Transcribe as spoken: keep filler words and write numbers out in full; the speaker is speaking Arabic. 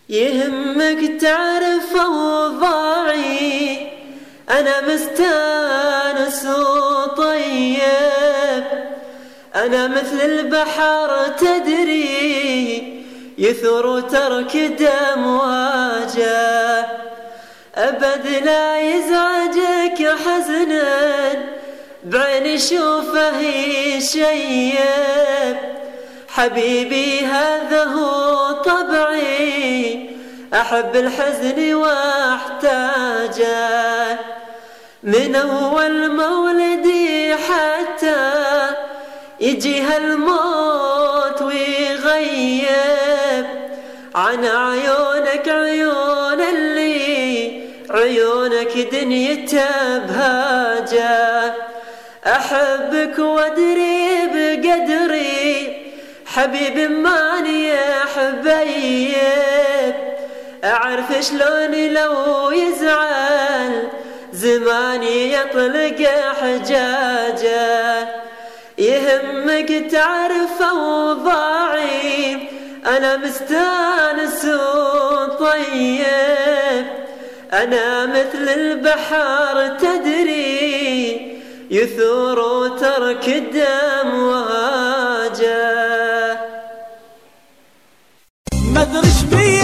يهمك تعرف أوضاعي، أنا مستانس وطيب، أنا مثل البحر تدري يثور وتركد أمواجه، أبد لا يزعجك حزن بعين شوفه يشيب، حبيبي هذا هو طبعي، أحب الحزن واحتاجه، من أول مولدي حتى يجي هالموت ويغيب عن عيونك، عيون اللي عيونك دنيته بهاجه، أحبك وأدري بقدري حبيبي ماني يا حبيب، أعرف شلون لو يزعل زماني يطلق حجاجه، يهمك تعرف أوضاعي، أنا مستانس وطيب، أنا مثل البحر تدري يثور وتركد أمواجه. ما ادري ايش بيه